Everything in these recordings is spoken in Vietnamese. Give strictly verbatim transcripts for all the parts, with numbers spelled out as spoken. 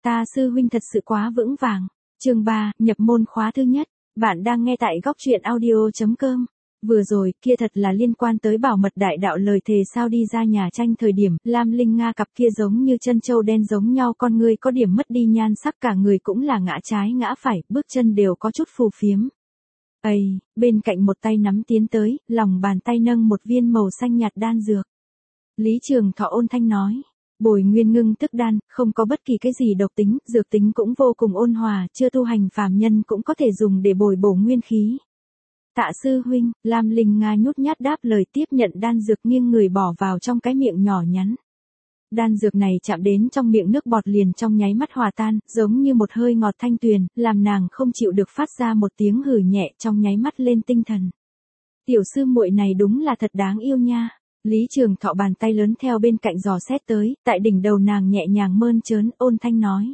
Ta sư huynh thật sự quá vững vàng. Chương ba, nhập môn khóa thứ nhất. Bạn đang nghe tại góc truyện audio chấm com. Vừa rồi, kia thật là liên quan tới bảo mật đại đạo lời thề sao đi ra nhà tranh thời điểm, Lam Linh Nga cặp kia giống như chân châu đen giống nhau, con người có điểm mất đi nhan sắc, cả người cũng là ngã trái ngã phải, bước chân đều có chút phù phiếm. Ây, bên cạnh một tay nắm tiến tới, lòng bàn tay nâng một viên màu xanh nhạt đan dược. Lý Trường Thọ ôn thanh nói. Bồi nguyên ngưng tức đan, không có bất kỳ cái gì độc tính, dược tính cũng vô cùng ôn hòa, chưa tu hành phàm nhân cũng có thể dùng để bồi bổ nguyên khí. Tạ sư huynh, Lam Linh Nga nhút nhát đáp lời, tiếp nhận đan dược, nghiêng người bỏ vào trong cái miệng nhỏ nhắn. Đan dược này chạm đến trong miệng, nước bọt liền trong nháy mắt hòa tan, giống như một hơi ngọt thanh tuyền, làm nàng không chịu được phát ra một tiếng hừ nhẹ, trong nháy mắt lên tinh thần. Tiểu sư muội này đúng là thật đáng yêu nha. Lý Trường Thọ bàn tay lớn theo bên cạnh dò xét tới, tại đỉnh đầu nàng nhẹ nhàng mơn trớn, ôn thanh nói.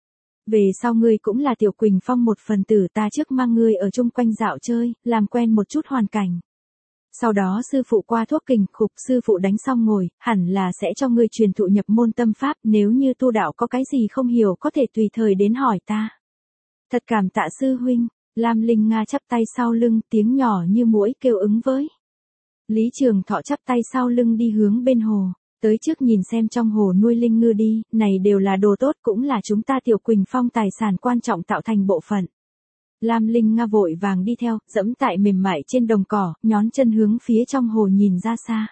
Về sau ngươi cũng là Tiểu Quỳnh Phong một phần tử, ta trước mang ngươi ở chung quanh dạo chơi, làm quen một chút hoàn cảnh. Sau đó sư phụ qua thuốc kình khục, sư phụ đánh xong ngồi, hẳn là sẽ cho ngươi truyền thụ nhập môn tâm pháp, nếu như tu đạo có cái gì không hiểu có thể tùy thời đến hỏi ta. Thật cảm tạ sư huynh. Lam Linh Nga chắp tay sau lưng, tiếng nhỏ như muỗi kêu ứng với. Lý Trường Thọ chắp tay sau lưng đi hướng bên hồ, tới trước nhìn xem trong hồ nuôi linh ngư đi, này đều là đồ tốt, cũng là chúng ta Tiểu Quỳnh Phong tài sản quan trọng tạo thành bộ phận. Lam Linh Nga vội vàng đi theo, dẫm tại mềm mại trên đồng cỏ, nhón chân hướng phía trong hồ nhìn ra xa.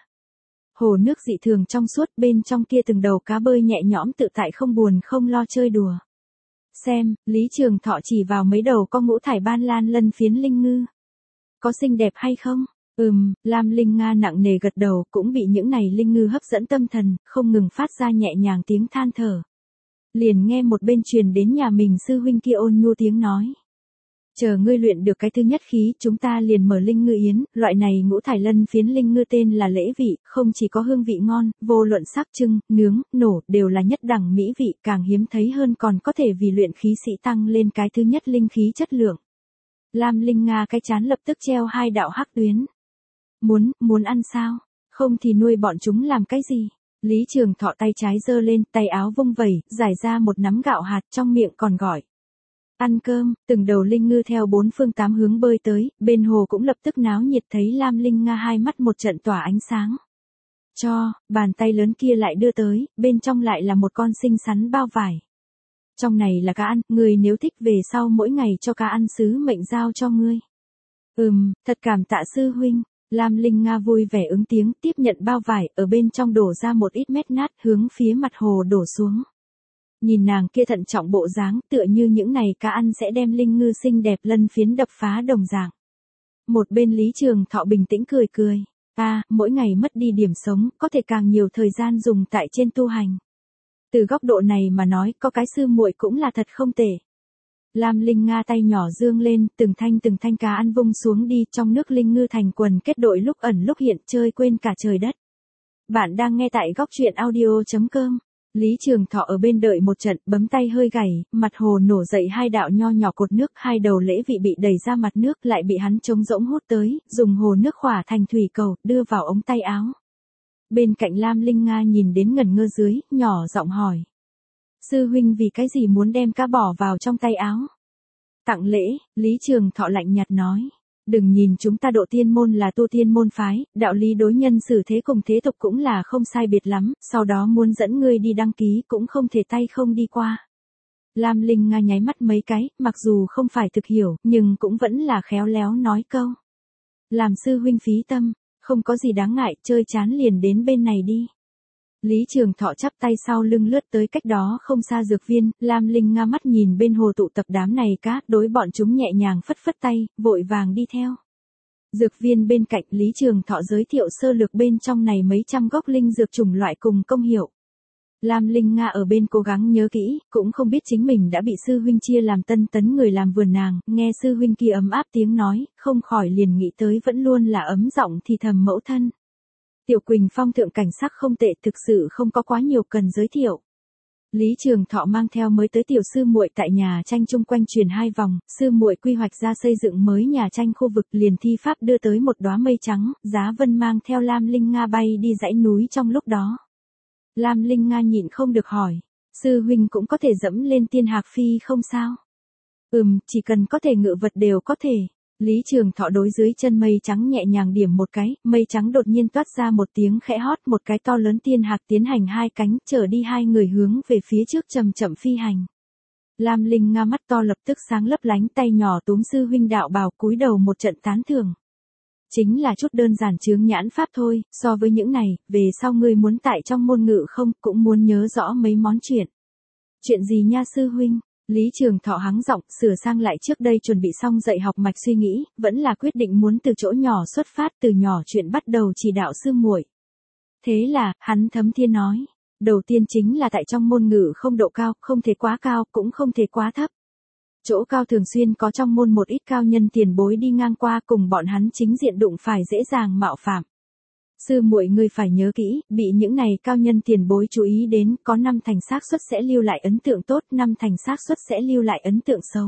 Hồ nước dị thường trong suốt, bên trong kia từng đầu cá bơi nhẹ nhõm tự tại, không buồn không lo chơi đùa. Xem, Lý Trường Thọ chỉ vào mấy đầu con ngũ thải ban lan lân phiến linh ngư. Có xinh đẹp hay không? Ừm, Lam Linh Nga nặng nề gật đầu, cũng bị những này linh ngư hấp dẫn tâm thần, không ngừng phát ra nhẹ nhàng tiếng than thở. Liền nghe một bên truyền đến nhà mình sư huynh kia ôn nhu tiếng nói. Chờ ngươi luyện được cái thứ nhất khí, chúng ta liền mở linh ngư yến, loại này ngũ thải lân phiến linh ngư tên là lễ vị, không chỉ có hương vị ngon, vô luận sắc trưng, nướng, nổ, đều là nhất đẳng mỹ vị, càng hiếm thấy hơn còn có thể vì luyện khí sĩ tăng lên cái thứ nhất linh khí chất lượng. Lam Linh Nga cái chán lập tức treo hai đạo hắc tuyến. Muốn, muốn ăn sao? Không thì nuôi bọn chúng làm cái gì? Lý Trường Thọ tay trái giơ lên, tay áo vung vẩy, giải ra một nắm gạo hạt, trong miệng còn gọi. Ăn cơm, từng đầu linh ngư theo bốn phương tám hướng bơi tới, bên hồ cũng lập tức náo nhiệt, thấy Lam Linh Nga hai mắt một trận tỏa ánh sáng. Cho, bàn tay lớn kia lại đưa tới, bên trong lại là một con xinh xắn bao vải. Trong này là cá ăn, người nếu thích về sau mỗi ngày cho cá ăn sứ mệnh giao cho ngươi. Ừm, thật cảm tạ sư huynh. Lam Linh Nga vui vẻ ứng tiếng, tiếp nhận bao vải, ở bên trong đổ ra một ít mét nát, hướng phía mặt hồ đổ xuống. Nhìn nàng kia thận trọng bộ dáng, tựa như những này cá ăn sẽ đem linh ngư xinh đẹp lân phiến đập phá đồng dạng. Một bên Lý Trường Thọ bình tĩnh cười cười. À, mỗi ngày mất đi điểm sống, có thể càng nhiều thời gian dùng tại trên tu hành. Từ góc độ này mà nói, có cái sư muội cũng là thật không tệ. Lam Linh Nga tay nhỏ dương lên, từng thanh từng thanh cá ăn vung xuống đi, trong nước linh ngư thành quần kết đội, lúc ẩn lúc hiện, chơi quên cả trời đất. Bạn đang nghe tại góc truyện audio chấm com. Lý Trường Thọ ở bên đợi một trận, bấm tay hơi gảy, mặt hồ nổ dậy hai đạo nho nhỏ cột nước, hai đầu lễ vị bị đẩy ra mặt nước, lại bị hắn trống rỗng hút tới, dùng hồ nước khỏa thành thủy cầu, đưa vào ống tay áo. Bên cạnh Lam Linh Nga nhìn đến ngẩn ngơ dưới, nhỏ giọng hỏi. Sư huynh vì cái gì muốn đem cá bỏ vào trong tay áo? Tặng lễ, Lý Trường Thọ lạnh nhạt nói. Đừng nhìn chúng ta Độ Tiên môn là tu tiên môn phái, đạo lý đối nhân xử thế cùng thế tục cũng là không sai biệt lắm, sau đó muốn dẫn ngươi đi đăng ký cũng không thể tay không đi qua. Lam Linh Nga nháy mắt mấy cái, mặc dù không phải thực hiểu, nhưng cũng vẫn là khéo léo nói câu. Làm sư huynh phí tâm, không có gì đáng ngại, chơi chán liền đến bên này đi. Lý Trường Thọ chắp tay sau lưng lướt tới cách đó không xa dược viên, Lam Linh Nga mắt nhìn bên hồ tụ tập đám này cá, đối bọn chúng nhẹ nhàng phất phất tay, vội vàng đi theo. Dược viên bên cạnh, Lý Trường Thọ giới thiệu sơ lược bên trong này mấy trăm gốc linh dược chủng loại cùng công hiệu. Lam Linh Nga ở bên cố gắng nhớ kỹ, cũng không biết chính mình đã bị sư huynh chia làm tân tấn người làm vườn nàng, nghe sư huynh kia ấm áp tiếng nói, không khỏi liền nghĩ tới vẫn luôn là ấm giọng thì thầm mẫu thân. Tiểu Quỳnh Phong thượng cảnh sắc không tệ, thực sự không có quá nhiều cần giới thiệu. Lý Trường Thọ mang theo mới tới tiểu sư muội tại nhà tranh chung quanh truyền hai vòng, sư muội quy hoạch ra xây dựng mới nhà tranh khu vực, liền thi pháp đưa tới một đóa mây trắng, Giá Vân mang theo Lam Linh Nga bay đi dãy núi trong lúc đó. Lam Linh Nga nhịn không được hỏi, Sư huynh cũng có thể dẫm lên tiên hạc phi không sao? Ừm, chỉ cần có thể ngự vật đều có thể. Lý Trường Thọ đối dưới chân mây trắng nhẹ nhàng điểm một cái, mây trắng đột nhiên toát ra một tiếng khẽ hót, một cái to lớn tiên hạc tiến hành hai cánh, chở đi hai người hướng về phía trước chậm chậm phi hành. Lam Linh Nga mắt to lập tức sáng lấp lánh, tay nhỏ túm sư huynh đạo bào, cúi đầu một trận tán thưởng. Chính là chút đơn giản chướng nhãn pháp thôi, so với những này, về sau ngươi muốn tại trong môn ngự không, cũng muốn nhớ rõ mấy món chuyện. Chuyện gì nha sư huynh? Lý Trường Thọ hắng giọng, sửa sang lại trước đây chuẩn bị xong dạy học mạch suy nghĩ, vẫn là quyết định muốn từ chỗ nhỏ xuất phát, từ nhỏ chuyện bắt đầu chỉ đạo sư muội. Thế là, hắn thấm thiên nói, đầu tiên chính là tại trong môn ngự không độ cao, không thể quá cao, cũng không thể quá thấp. Chỗ cao thường xuyên có trong môn một ít cao nhân tiền bối đi ngang qua, cùng bọn hắn chính diện đụng phải dễ dàng mạo phạm. Sư muội ngươi phải nhớ kỹ, bị những này cao nhân tiền bối chú ý đến, có năm thành xác suất sẽ lưu lại ấn tượng tốt, năm thành xác suất sẽ lưu lại ấn tượng xấu.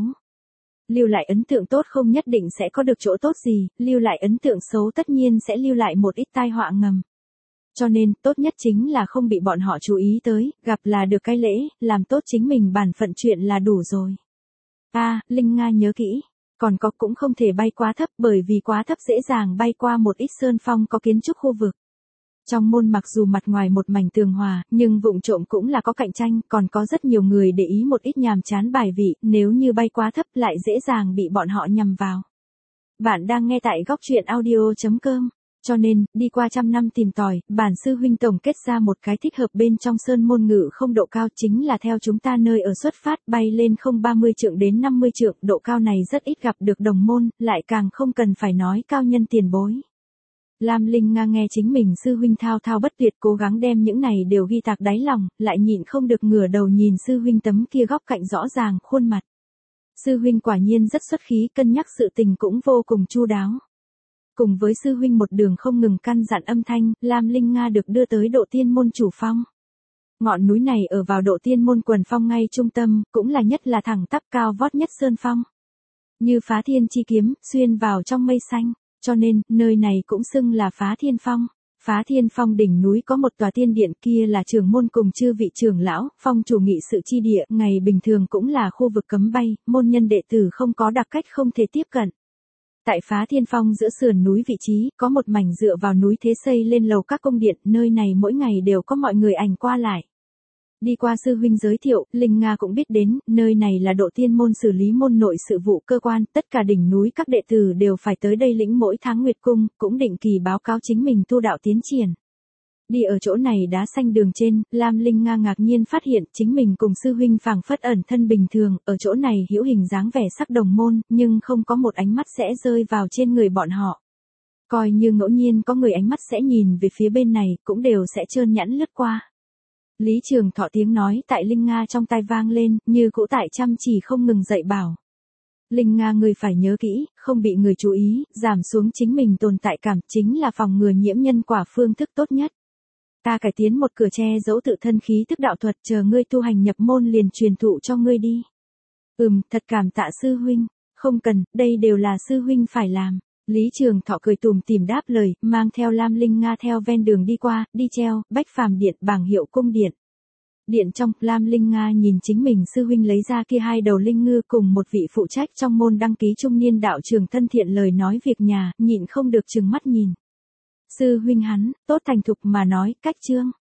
Lưu lại ấn tượng tốt không nhất định sẽ có được chỗ tốt gì, lưu lại ấn tượng xấu tất nhiên sẽ lưu lại một ít tai họa ngầm. Cho nên, tốt nhất chính là không bị bọn họ chú ý tới, gặp là được cái lễ, làm tốt chính mình bản phận chuyện là đủ rồi. A, à, Linh Nga nhớ kỹ. Còn có cũng không thể bay quá thấp, bởi vì quá thấp dễ dàng bay qua một ít sơn phong có kiến trúc khu vực. Trong môn mặc dù mặt ngoài một mảnh tường hòa, nhưng vụng trộm cũng là có cạnh tranh, còn có rất nhiều người để ý một ít nhàm chán bài vị, nếu như bay quá thấp lại dễ dàng bị bọn họ nhằm vào. Bạn đang nghe tại góc truyện audio chấm com. Cho nên, đi qua trăm năm tìm tòi, bản sư huynh tổng kết ra một cái thích hợp bên trong sơn môn ngự không độ cao, chính là theo chúng ta nơi ở xuất phát bay lên không ba mươi trượng đến năm mươi trượng, độ cao này rất ít gặp được đồng môn, lại càng không cần phải nói cao nhân tiền bối. Lam Linh Nga nghe chính mình sư huynh thao thao bất tuyệt cố gắng đem những này đều ghi tạc đáy lòng, lại nhịn không được ngửa đầu nhìn sư huynh tấm kia góc cạnh rõ ràng khuôn mặt. Sư huynh quả nhiên rất xuất khí, cân nhắc sự tình cũng vô cùng chu đáo. Cùng với sư huynh một đường không ngừng căn dặn âm thanh, Lam Linh Nga được đưa tới Độ Tiên Môn chủ phong. Ngọn núi này ở vào Độ Tiên Môn quần phong ngay trung tâm, cũng là nhất là thẳng tắp cao vót nhất sơn phong. Như phá thiên chi kiếm, xuyên vào trong mây xanh, cho nên, nơi này cũng xưng là Phá Thiên Phong. Phá Thiên Phong đỉnh núi có một tòa tiên điện, kia là trưởng môn cùng chư vị trưởng lão, phong chủ nghị sự chi địa, ngày bình thường cũng là khu vực cấm bay, môn nhân đệ tử không có đặc cách không thể tiếp cận. Tại Phá Thiên Phong giữa sườn núi vị trí, có một mảnh dựa vào núi thế xây lên lầu các cung điện, nơi này mỗi ngày đều có mọi người ảnh qua lại. Đi qua sư huynh giới thiệu, Linh Nga cũng biết đến, nơi này là Độ Tiên Môn xử lý môn nội sự vụ cơ quan, tất cả đỉnh núi các đệ tử đều phải tới đây lĩnh mỗi tháng nguyệt cung, cũng định kỳ báo cáo chính mình tu đạo tiến triển. Đi ở chỗ này đá xanh đường trên, Lam Linh Nga ngạc nhiên phát hiện chính mình cùng sư huynh phảng phất ẩn thân bình thường, ở chỗ này hữu hình dáng vẻ sắc đồng môn, nhưng không có một ánh mắt sẽ rơi vào trên người bọn họ. Coi như ngẫu nhiên có người ánh mắt sẽ nhìn về phía bên này, cũng đều sẽ trơn nhẵn lướt qua. Lý Trường Thọ tiếng nói tại Linh Nga trong tai vang lên, như cũ tại chăm chỉ không ngừng dạy bảo. Linh Nga ngươi phải nhớ kỹ, không bị người chú ý, giảm xuống chính mình tồn tại cảm, chính là phòng ngừa nhiễm nhân quả phương thức tốt nhất. Ta cải tiến một cửa che giấu tự thân khí thức đạo thuật, chờ ngươi tu hành nhập môn liền truyền thụ cho ngươi đi. Ừm, thật cảm tạ sư huynh, không cần, đây đều là sư huynh phải làm. Lý Trường Thọ cười tùm tìm đáp lời, mang theo Lam Linh Nga theo ven đường đi qua, đi treo, Bách Phàm Điện, bảng hiệu cung điện. Điện trong, Lam Linh Nga nhìn chính mình sư huynh lấy ra kia hai đầu linh ngư cùng một vị phụ trách trong môn đăng ký trung niên đạo trường thân thiện lời nói việc nhà, nhịn không được trừng mắt nhìn. Sư huynh hắn, tốt thành thục mà nói, cách chương.